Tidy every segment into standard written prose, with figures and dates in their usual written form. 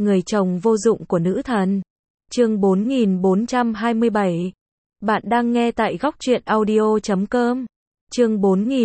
Người chồng vô dụng của nữ thần. Chương 4427. Bạn đang nghe tại góc truyện audio.com. Chương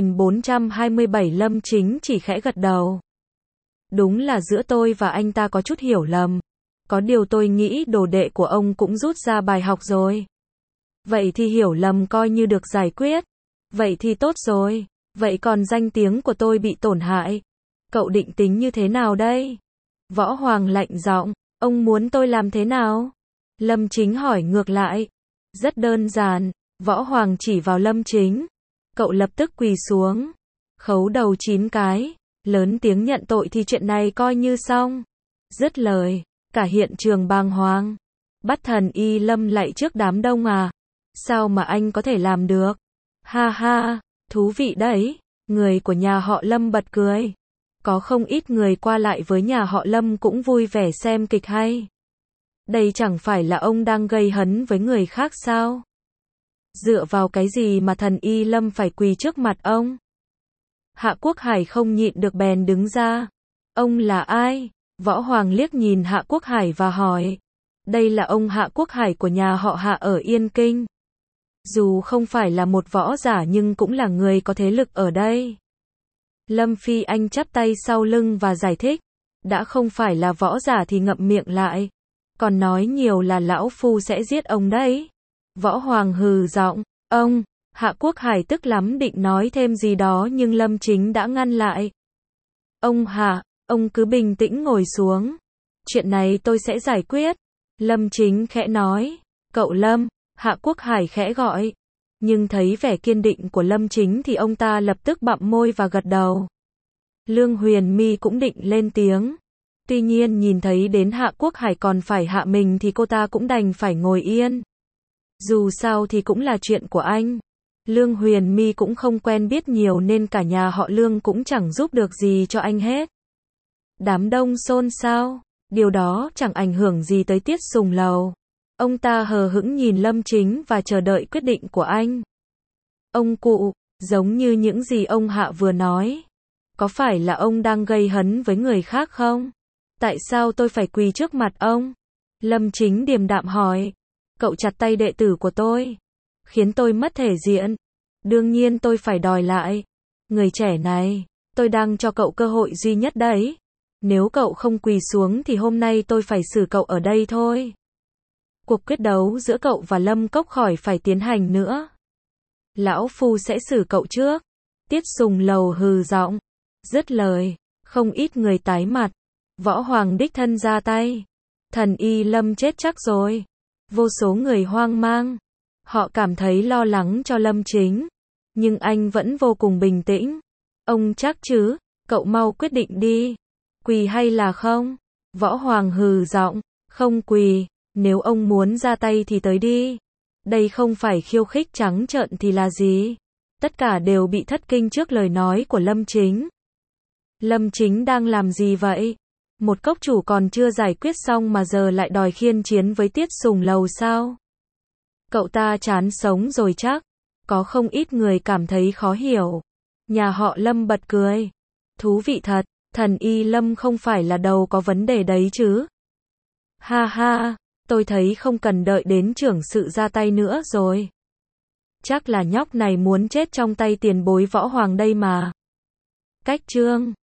4427. Lâm Chính chỉ khẽ gật đầu. Đúng là giữa tôi và anh ta có chút hiểu lầm. Có điều tôi nghĩ đồ đệ của ông cũng rút ra bài học rồi. Vậy thì hiểu lầm coi như được giải quyết. Vậy thì tốt rồi. Vậy còn danh tiếng của tôi bị tổn hại. Cậu định tính như thế nào đây? Võ Hoàng lạnh giọng, ông muốn tôi làm thế nào? Lâm Chính hỏi ngược lại. Rất đơn giản, Võ Hoàng chỉ vào Lâm Chính. Cậu lập tức quỳ xuống, khấu đầu 9 cái, lớn tiếng nhận tội thì chuyện này coi như xong. Dứt lời, cả hiện trường bàng hoàng. Bắt thần y Lâm lạy trước đám đông à? Sao mà anh có thể làm được? Ha ha, thú vị đấy. Người của nhà họ Lâm bật cười. Có không ít người qua lại với nhà họ Lâm cũng vui vẻ xem kịch hay. Đây chẳng phải là ông đang gây hấn với người khác sao? Dựa vào cái gì mà thần y Lâm phải quỳ trước mặt ông? Hạ Quốc Hải không nhịn được bèn đứng ra. Ông là ai? Võ Hoàng liếc nhìn Hạ Quốc Hải và hỏi. Đây là ông Hạ Quốc Hải của nhà họ Hạ ở Yên Kinh. Dù không phải là một võ giả nhưng cũng là người có thế lực ở đây. Lâm Phi Anh chắp tay sau lưng và giải thích. Đã không phải là võ giả thì ngậm miệng lại. Còn nói nhiều là lão phu sẽ giết ông đấy. Võ Hoàng hừ giọng. Ông, Hạ Quốc Hải tức lắm định nói thêm gì đó nhưng Lâm Chính đã ngăn lại. Ông Hạ, ông cứ bình tĩnh ngồi xuống. Chuyện này tôi sẽ giải quyết. Lâm Chính khẽ nói. Cậu Lâm, Hạ Quốc Hải khẽ gọi. Nhưng thấy vẻ kiên định của Lâm Chính thì ông ta lập tức bặm môi và gật đầu. Lương Huyền My cũng định lên tiếng. Tuy nhiên nhìn thấy đến Hạ Quốc Hải còn phải hạ mình thì cô ta cũng đành phải ngồi yên. Dù sao thì cũng là chuyện của anh. Lương Huyền My cũng không quen biết nhiều nên cả nhà họ Lương cũng chẳng giúp được gì cho anh hết. Đám đông xôn xao. Điều đó chẳng ảnh hưởng gì tới Tiết Sùng Lầu. Ông ta hờ hững nhìn Lâm Chính và chờ đợi quyết định của anh. Ông cụ, giống như những gì ông Hạ vừa nói. Có phải là ông đang gây hấn với người khác không? Tại sao tôi phải quỳ trước mặt ông? Lâm Chính điềm đạm hỏi. Cậu chặt tay đệ tử của tôi, khiến tôi mất thể diện. Đương nhiên tôi phải đòi lại. Người trẻ này, tôi đang cho cậu cơ hội duy nhất đấy. Nếu cậu không quỳ xuống thì hôm nay tôi phải xử cậu ở đây thôi. Cuộc quyết đấu giữa cậu và Lâm Cốc khỏi phải tiến hành nữa. Lão phu sẽ xử cậu trước. Tiết Sùng Lầu hừ giọng. Dứt lời, không ít người tái mặt. Võ Hoàng đích thân ra tay. Thần y Lâm chết chắc rồi. Vô số người hoang mang. Họ cảm thấy lo lắng cho Lâm Chính. Nhưng anh vẫn vô cùng bình tĩnh. Ông chắc chứ? Cậu mau quyết định đi. Quỳ hay là không? Võ Hoàng hừ giọng. Không quỳ. Nếu ông muốn ra tay thì tới đi. Đây không phải khiêu khích trắng trợn thì là gì? Tất cả đều bị thất kinh trước lời nói của Lâm Chính. Lâm Chính đang làm gì vậy? Một cốc chủ còn chưa giải quyết xong mà giờ lại đòi khiên chiến với Tiết Sùng Lầu sao? Cậu ta chán sống rồi chắc. Có không ít người cảm thấy khó hiểu. Nhà họ Lâm bật cười. Thú vị thật, thần y Lâm không phải là đầu có vấn đề đấy chứ? Ha ha, tôi thấy không cần đợi đến trưởng sự ra tay nữa rồi. Chắc là nhóc này muốn chết trong tay tiền bối Võ Hoàng đây mà. Cách chương